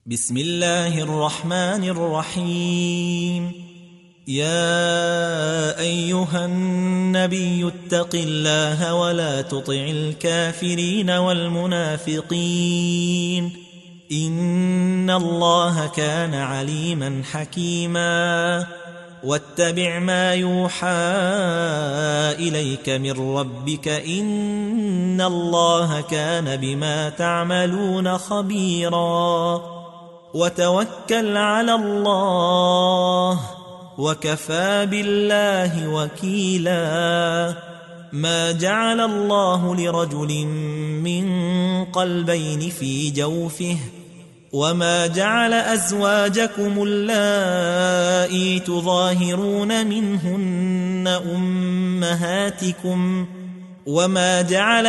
بسم الله الرحمن الرحيم. يا أيها النبي اتق الله ولا تطع الكافرين والمنافقين إن الله كان عليما حكيما. واتبع ما يوحى إليك من ربك إن الله كان بما تعملون خبيرا. وتوكل على الله وكفى بالله وكيلا. ما جعل الله لرجل من قلبين في جوفه وما جعل أزواجكم اللائي تظاهرون منهن أمهاتكم وما جعل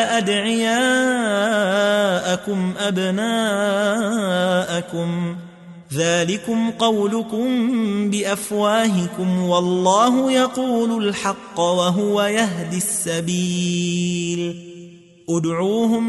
أدعياءكم أبناءكم ذلكم قولكم بأفواهكم والله يقول الحق وهو يهدي السبيل. ادعوهم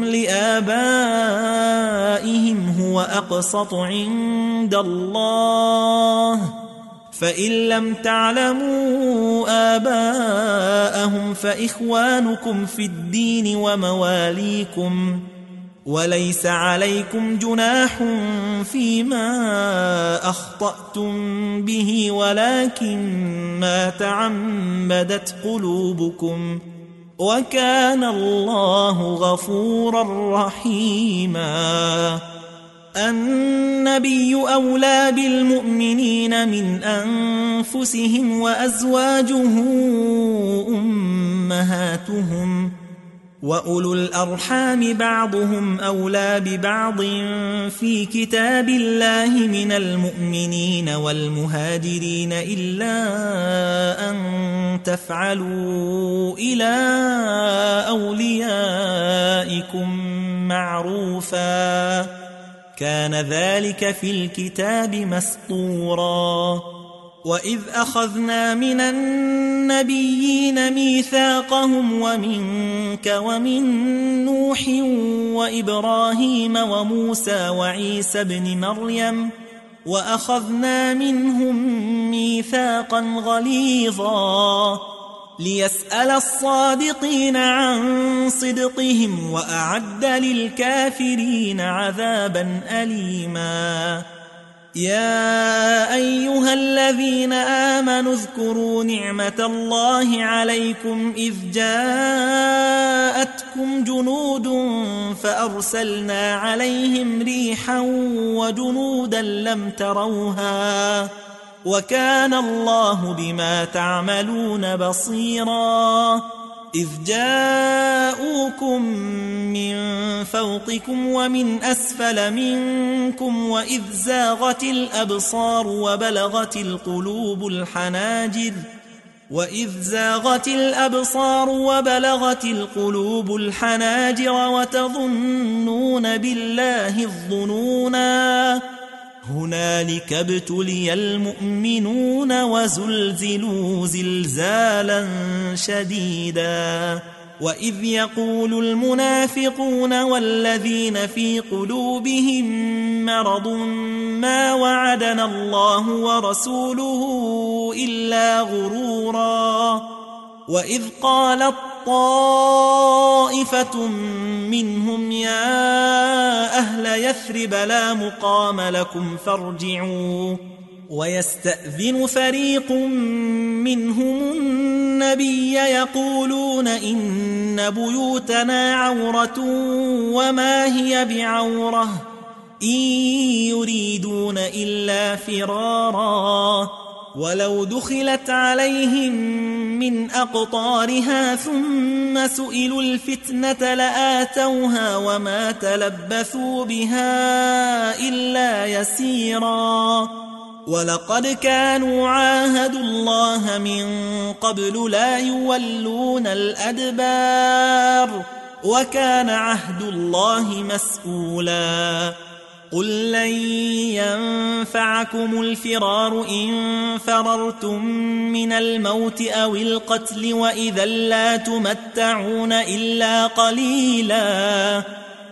لآبائهم هو أقسط عند الله فإن لم تعلموا آباءهم فإخوانكم في الدين ومواليكم وليس عليكم جناح فيما أخطأتم به ولكن ما تعمدت قلوبكم وكان الله غفورا رحيما. النبي أولى بالمؤمنين من أنفسهم وأزواجه أمهاتهم وأولو الأرحام بعضهم أولى ببعض في كتاب الله من المؤمنين والمهاجرين إلا أن تفعلوا إلى أوليائكم معروفا كان ذلك في الكتاب مسطورا. وإذ أخذنا من النبيين ميثاقهم ومنك ومن نوح وإبراهيم وموسى وعيسى ابن مريم وأخذنا منهم ميثاقا غليظا ليسأل الصادقين عن صدقهم وأعد للكافرين عذابا أليما. يا أيها الذين آمنوا اذكروا نعمة الله عليكم إذ جاءتكم جنود فأرسلنا عليهم ريحا وجنودا لم تروها وكان الله بما تعملون بصيرا. إذ جاءوكم من فوقكم ومن أسفل منكم وإذ زاغت الأبصار وبلغت القلوب الحناجر وتظنون بالله الظنونا. هنالك ابتلي المؤمنون وزلزلوا زلزالا شديدا. وإذ يقول المنافقون والذين في قلوبهم مرض ما وعدنا الله ورسوله إلا غرورا. وإذ قالت طائفة منهم يا أهل يثرب لا مقام لكم فارجعوا ويستأذن فريق منهم النبي يقولون إن بيوتنا عورة وما هي بعورة إن يريدون إلا فرارا ولو دخلت عليهم من أقطارها ثم سئلوا الفتنة لآتوها وما تلبثوا بها إلا يسيرا. ولقد كانوا عاهدوا الله من قبل لا يولون الأدبار وكان عهد الله مسؤولا. قل لن ينفعكم الفرار إن فررتم من الموت أو القتل وإذا لا تمتعون إلا قليلا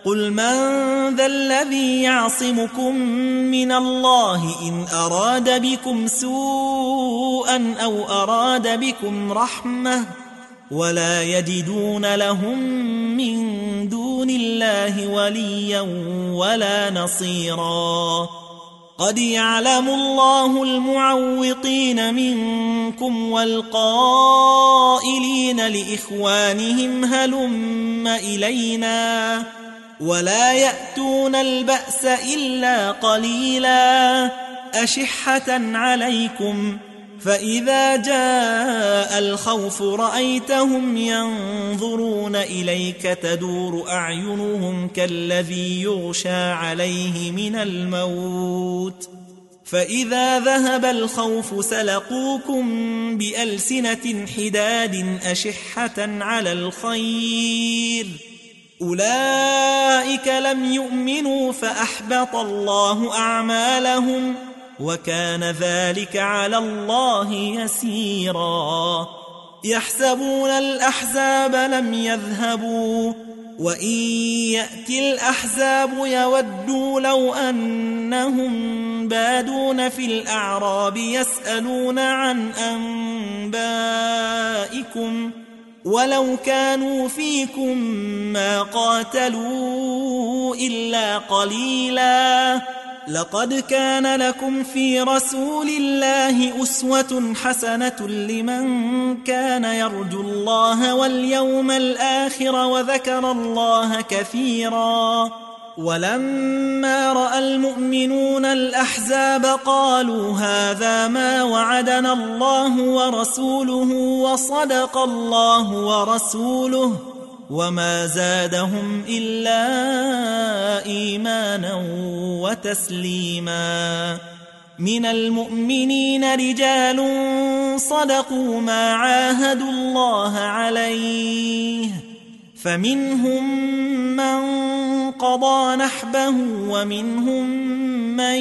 قل من ذا الذي يعصمكم من الله إن أراد بكم سوءا أو أراد بكم رحمة ولا يجدون لهم من دون الله وليا ولا نصيرا قد يعلم الله المعوقين منكم والقائلين لإخوانهم هلم إلينا ولا يأتون البأس إلا قليلا أشحة عليكم فإذا جاء الخوف رأيتهم ينظرون إليك تدور أعينهم كالذي يغشى عليه من الموت فإذا ذهب الخوف سلقوكم بألسنة حداد أشحة على الخير أولئك لم يؤمنوا فأحبط الله أعمالهم وكان ذلك على الله يسيرا يحسبون الأحزاب لم يذهبوا وإن يأتي الأحزاب يودوا لو أنهم بادون في الأعراب يسألون عن أنبائكم ولو كانوا فيكم ما قاتلوا إلا قليلا لقد كان لكم في رسول الله أسوة حسنة لمن كان يرجو الله واليوم الآخر وذكر الله كثيرا ولما رأى المؤمنون الأحزاب قالوا هذا ما وعدنا الله ورسوله وصدق الله ورسوله وما زادهم إلا إيمانا وتسليما من المؤمنين رجال صدقوا ما عاهدوا الله عليه فمنهم من قضى نحبه ومنهم من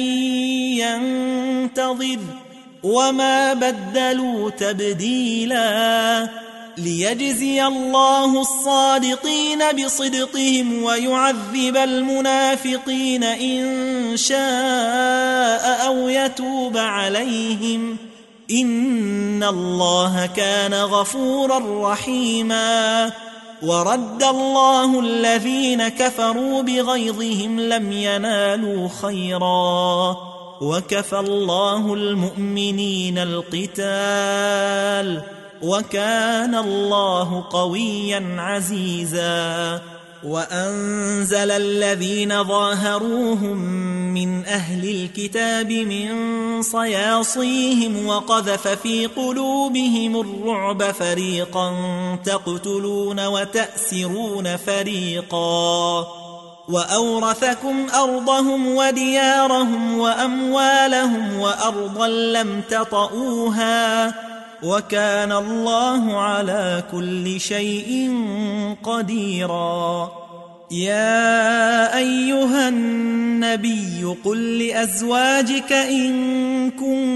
ينتظر وما بدلوا تبديلا ليجزي الله الصادقين بصدقهم ويعذب المنافقين إن شاء أو يتوب عليهم إن الله كان غفورا رحيما ورد الله الذين كفروا بغيظهم لم ينالوا خيرا وكفى الله المؤمنين القتال وكان الله قويا عزيزا وأنزل الذين ظاهروهم من أهل الكتاب من صياصيهم وقذف في قلوبهم الرعب فريقا تقتلون وتأسرون فريقا وأورثكم أرضهم وديارهم وأموالهم وأرضا لم تطئوها وكان الله على كل شيء قديرا يا أيها النبي قل لأزواجك إن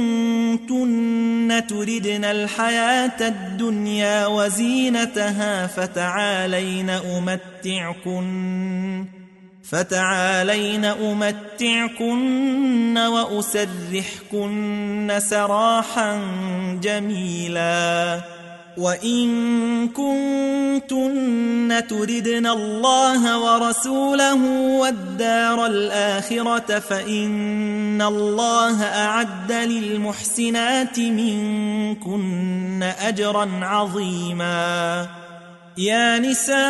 كنتن تردن الحياة الدنيا وزينتها فتعالين أمتعكن وأسرحكن سراحا جميلا وإن كنتن تردن الله ورسوله والدار الآخرة فإن الله أعد للمحسنات منكن أجرا عظيما يا نساء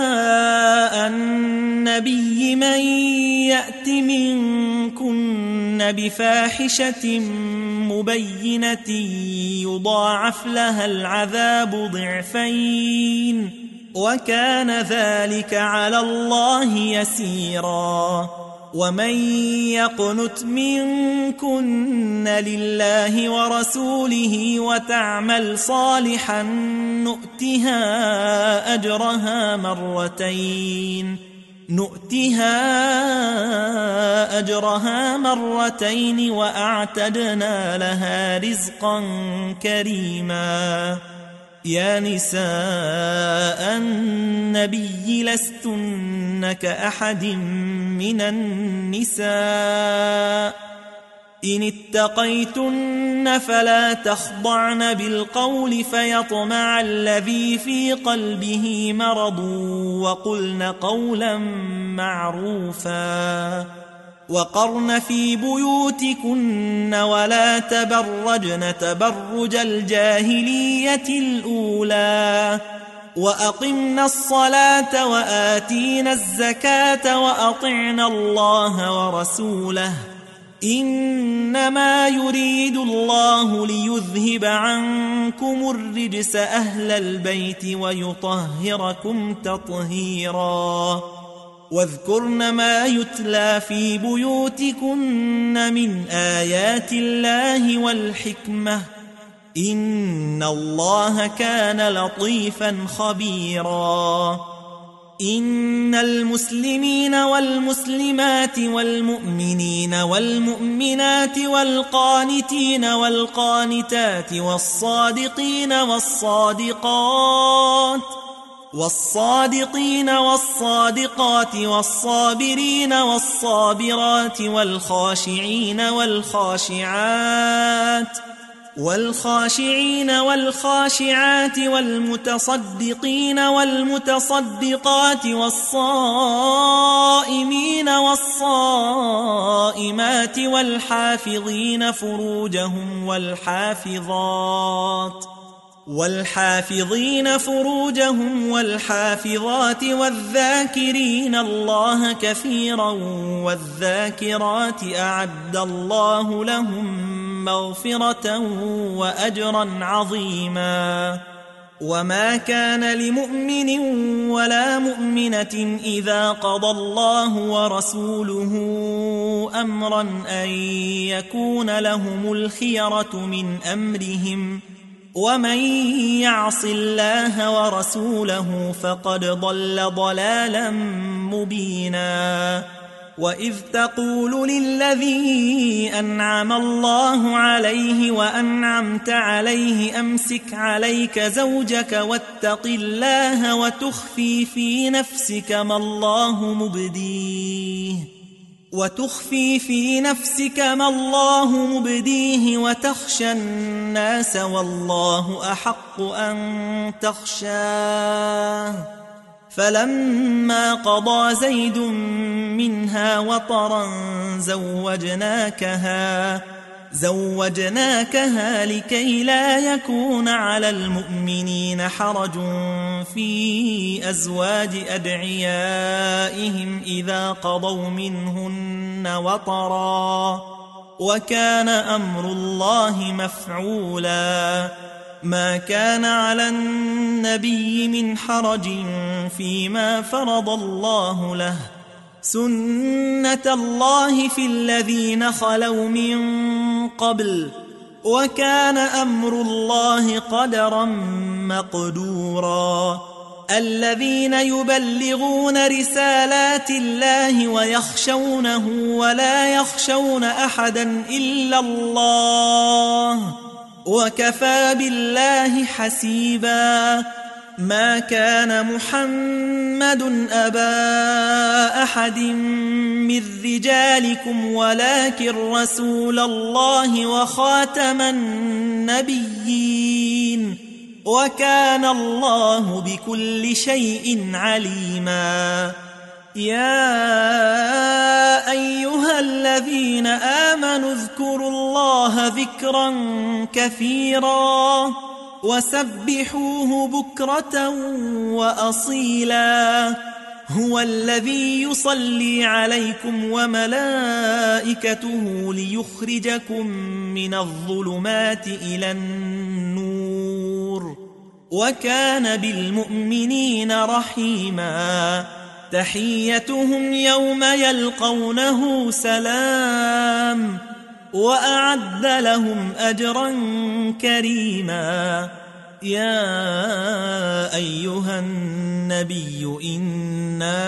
النبي من يأت منكن بفاحشة مبينة يضاعف لها العذاب ضعفين وكان ذلك على الله يسيرا ومن يقنت منكن لله ورسوله وتعمل صالحا نؤتها أجرها مرتين وأعتدنا لها رزقا كريما يا نساء النبي لستن كأحد من النساء إن اتقيتن فلا تخضعن بالقول فيطمع الذي في قلبه مرض وقلن قولا معروفا وقرن في بيوتكن ولا تبرجن تبرج الجاهلية الأولى وأقمنا الصلاة وآتينا الزكاة وأطعنا الله ورسوله إنما يريد الله ليذهب عنكم الرجس أهل البيت ويطهركم تطهيرا واذكرن ما يتلى في بيوتكن من آيات الله والحكمة إن الله كان لطيفا خبيرا إن المسلمين والمسلمات والمؤمنين والمؤمنات والقانتين والقانتات والصادقين والصادقات والصابرين والصابرات والخاشعين والخاشعات والمتصدقين والمتصدقات والصائمين والصائمات والحافظين فروجهم والحافظات والذاكرين الله كثيرا والذاكرات أعد الله لهم مغفرة وأجرا عظيما وما كان لمؤمن ولا مؤمنة إذا قضى الله ورسوله أمرا أن يكون لهم الخيرة من أمرهم ومن يعص الله ورسوله فقد ضل ضلالا مبينا وإذ تقول للذي أنعم الله عليه وأنعمت عليه أمسك عليك زوجك واتق الله وتخفي في نفسك ما الله مبديه وتخشى الناس والله أحق أن تخشاه فلما قضى زيد منها وطرا زوجناكها لكي لا يكون على المؤمنين حرج في أزواج أدعيائهم إذا قضوا منهن وطرا وكان أمر الله مفعولا ما كان على النبي من حرج فيما فرض الله له سنة الله في الذين خلوا من قبل وكان أمر الله قدرا مقدورا الذين يبلغون رسالات الله ويخشونه ولا يخشون أحدا إلا الله وكفى بالله حسيبا ما كان محمد أبا أحد من رجالكم ولكن رسول الله وخاتم النبيين وكان الله بكل شيء عليما يا أيها الذين آمنوا اذكروا الله ذكرا كثيرا وسبحوه بكرة وأصيلا هو الذي يصلي عليكم وملائكته ليخرجكم من الظلمات إلى النور وكان بالمؤمنين رحيما تحيتهم يوم يلقونه سلام وأعد لهم أجرا كريما يا أيها النبي إنا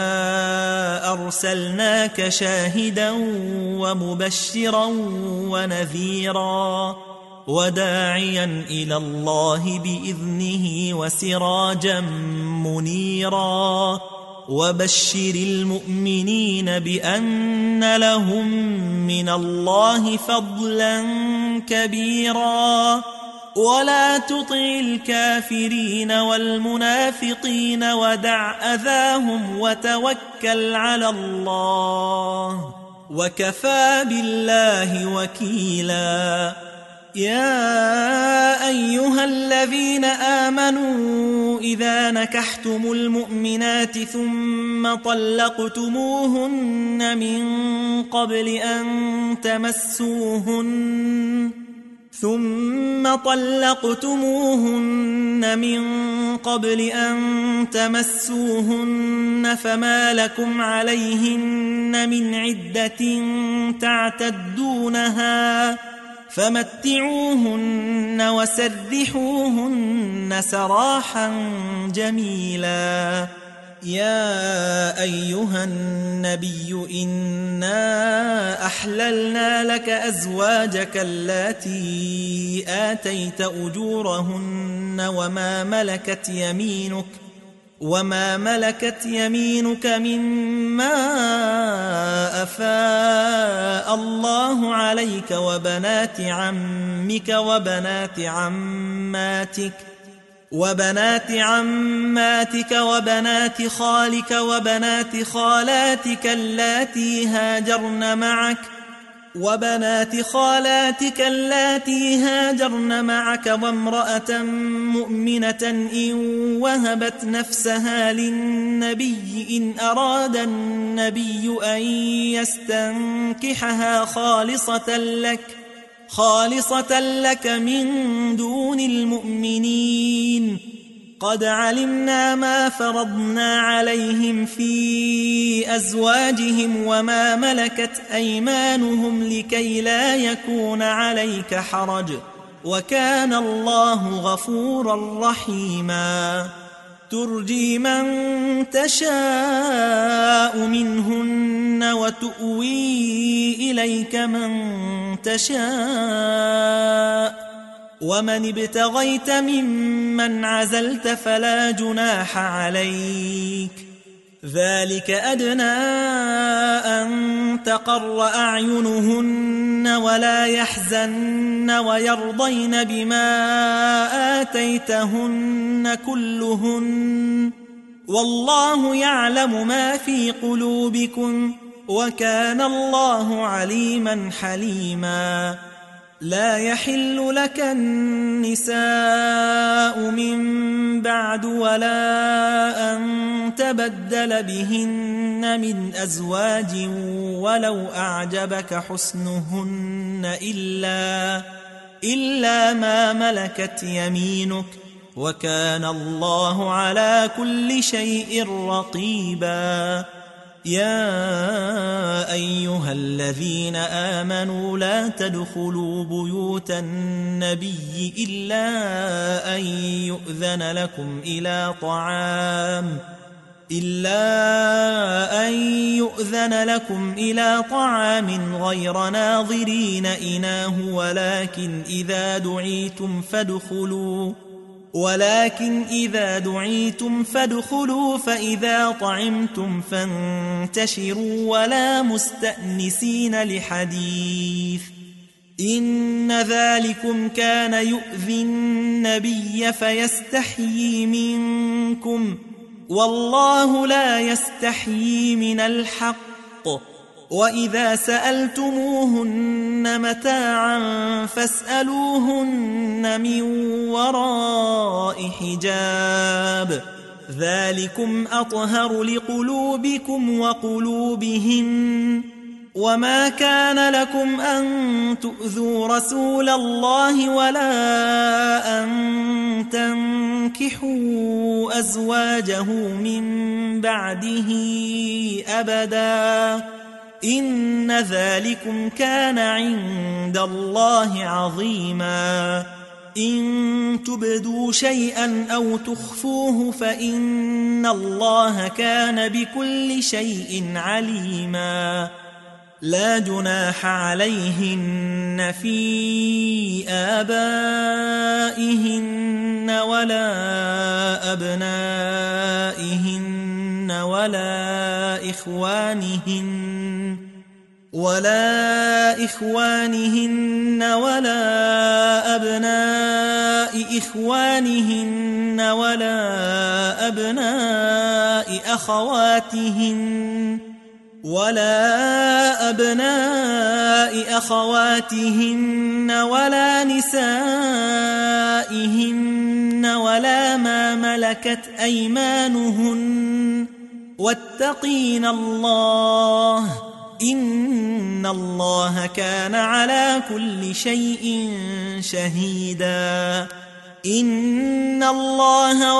أرسلناك شاهدا ومبشرا ونذيرا وداعيا إلى الله بإذنه وسراجا منيرا وبشر المؤمنين بأن لهم من الله فضلا كبيرا ولا تطع الكافرين والمنافقين ودع أذاهم وتوكل على الله وكفى بالله وكيلا يا أيها الذين آمنوا إذا نكحتم المؤمنات ثم طلقتموهن من قبل أن تمسوهن فما لكم عليهن من عدة تعتدونها فمتعوهن وسرحوهن سراحا جميلا يا أيها النبي إنا أحللنا لك أزواجك اللاتي آتيت أجورهن وما ملكت يمينك مما أفاء الله عليك وبنات عمك وبنات عماتك وبنات خالك وبنات خالاتك اللاتي هاجرن معك وامرأة مؤمنة إن وهبت نفسها للنبي إن أراد النبي أن يستنكحها خالصة لك من دون المؤمنين قد علمنا ما فرضنا عليهم في أزواجهم وما ملكت أيمانهم لكي لا يكون عليك حرج وكان الله غفورا رحيما ترجي من تشاء منهن وتؤوي إليك من تشاء ومن ابتغيت ممن عزلت فلا جناح عليك ذلك أدنى أن تقر أعينهن ولا يحزن ويرضين بما آتيتهن كلهن والله يعلم ما في قلوبكم وكان الله عليما حليما لا يحل لك النساء من بعد ولا أن تبدل بهن من أزواج ولو أعجبك حسنهن إلا ما ملكت يمينك وكان الله على كل شيء رقيبا يا أيها الذين آمنوا لا تدخلوا بيوت النبي إلا أن يؤذن لكم إلى طعام غير ناظرين إناه ولكن إذا دعيتم فادخلوا فإذا طعمتم فانتشروا ولا مستأنسين لحديث إن ذلكم كان يؤذي النبي فيستحيي منكم والله لا يستحيي من الحق وإذا سألتموهن متاعا فاسألوهن من وراء حجاب ذلكم أطهر لقلوبكم وقلوبهن وما كان لكم أن تؤذوا رسول الله ولا أن تنكحوا أزواجه من بعده أبدا إن ذلكم كان عند الله عظيما إن تبدوا شيئا أو تخفوه فإن الله كان بكل شيء عليما لا جناح عليهن يشركن في آبائهن ولا أبنائهن ولا إخوانهن ولا أبناء إخوانهن ولا أبناء أخواتهن ولا نسائهن ولا ما ملكت أيمانهن واتقين الله إن الله كان على كل شيء شهيدا إن الله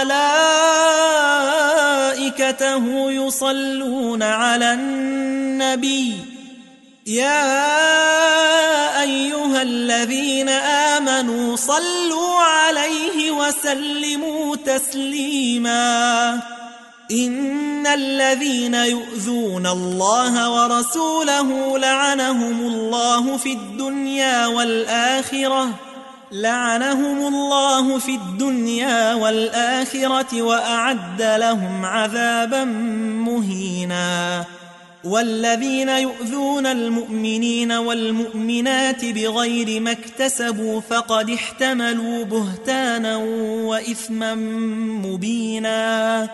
وملائكته يصلون على النبي يا أيها الذين آمنوا صلوا عليه وسلموا تسليما إن الذين يؤذون الله ورسوله لعنهم الله في الدنيا والآخرة وأعد لهم عذابا مهينا والذين يؤذون المؤمنين والمؤمنات بغير ما اكتسبوا فقد احتملوا بهتانا وإثما مبينا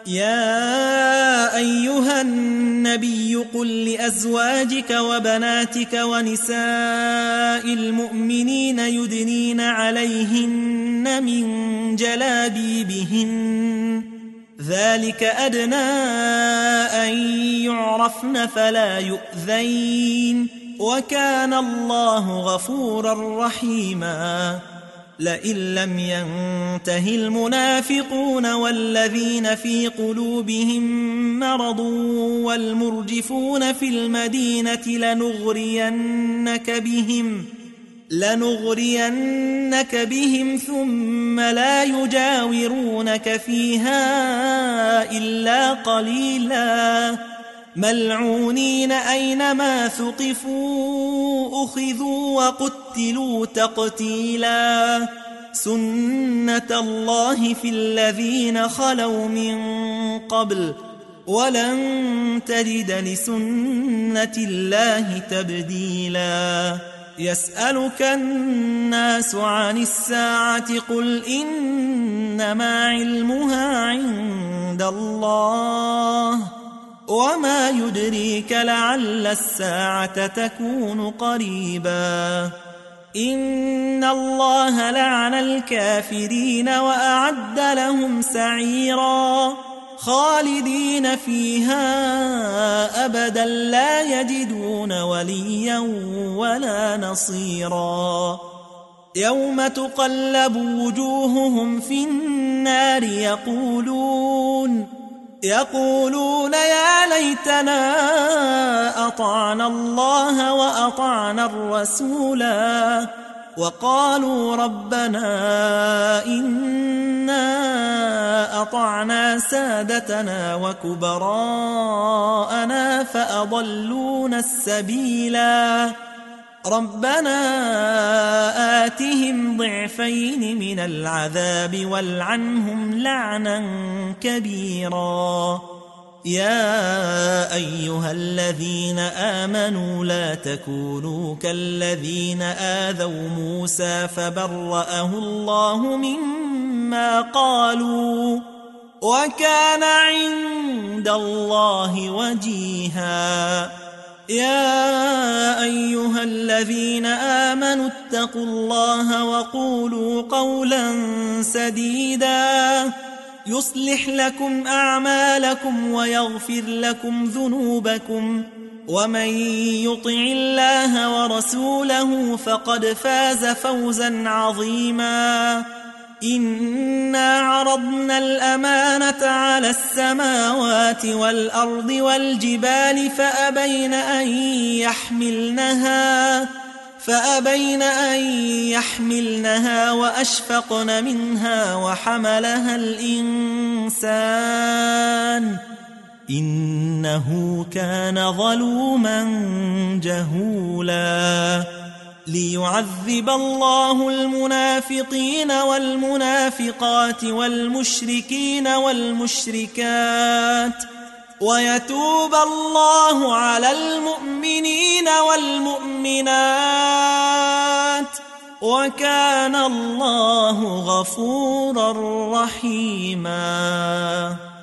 يا أيها النبي قل لأزواجك وبناتك ونساء المؤمنين يدنين عليهن من جلابيبهن ذلك أدنى أن يعرفن فلا يؤذين وكان الله غفورا رحيما لئن لم ينته المنافقون والذين في قلوبهم مرض والمرجفون في المدينة لنغرينك بهم ثم لا يجاورونك فيها إلا قليلا ملعونين أينما ثقفوا أخذوا وقتلوا تقتيلا سنة الله في الذين خلوا من قبل ولن تجد لسنة الله تبديلا يسألك الناس عن الساعة قل إنما علمها عند الله وما يدريك لعل الساعة تكون قريبا إن الله لعن الكافرين وأعد لهم سعيرا خالدين فيها أبدا لا يجدون وليا ولا نصيرا يوم تقلب وجوههم في النار يقولون يا ليتنا أطعنا الله وأطعنا الرسولا وقالوا ربنا إنا أطعنا سادتنا وكبراءنا فأضلونا السبيلا ربنا آتهم ضعفين من العذاب والعنهم لعنا كبيرا يا أيها الذين آمنوا لا تكونوا كالذين آذوا موسى فبرأه الله مما قالوا وكان عند الله وجيها يا أيها الذين آمنوا اتقوا الله وقولوا قولا سديدا يصلح لكم أعمالكم ويغفر لكم ذنوبكم ومن يطع الله ورسوله فقد فاز فوزا عظيما إنا عرضنا الأمانة على السماوات والأرض والجبال فأبين أن يحملنها وأشفقن منها وحملها الإنسان إنه كان ظلوما جهولا ليعذب الله المنافقين والمنافقات والمشركين والمشركات ويتوب الله على المؤمنين والمؤمنات وكان الله غفورا رحيما.